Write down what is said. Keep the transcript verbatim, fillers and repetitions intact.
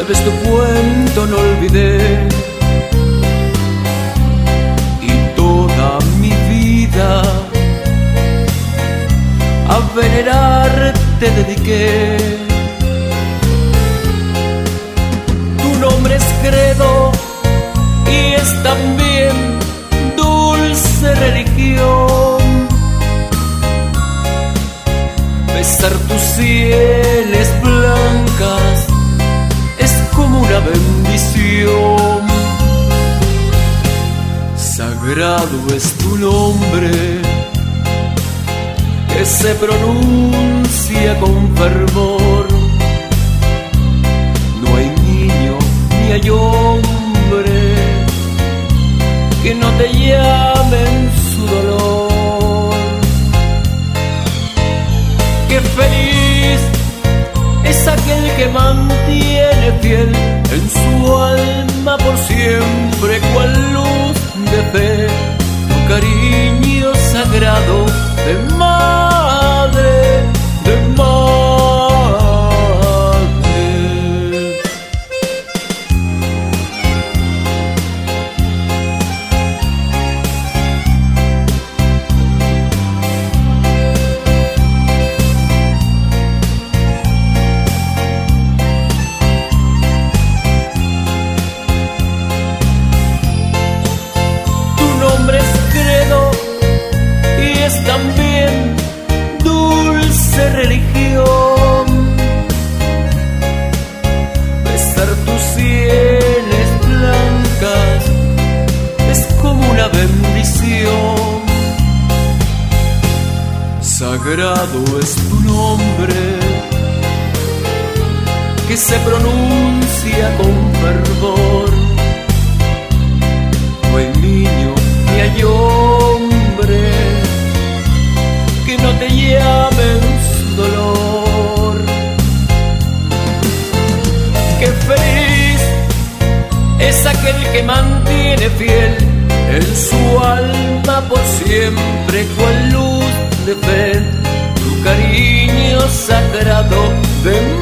vez tu cuento no olvidé, y toda mi vida a venerar te dediqué. Tu nombre es credo y es también dulce religión. Besar tus sienes blancas es como una bendición. Sagrado es tu nombre, que se pronuncia con fervor. No hay niño ni hay hombre que no te llame en su dolor. Qué feliz es aquel que mantiene fiel en su alma por siempre, cual luz de fe, tu cariño sagrado de madre, de madre. Tu nombre es credo y es también dulce religión. Besar tus sienes blancas es como una bendición. Sagrado es tu nombre, que se pronuncia con fervor. No hay niño ni hay hombre que no te llame en su dolor. Qué feliz es aquel que mantiene fiel en su alma por siempre, cual luz de fe, tu cariño sagrado de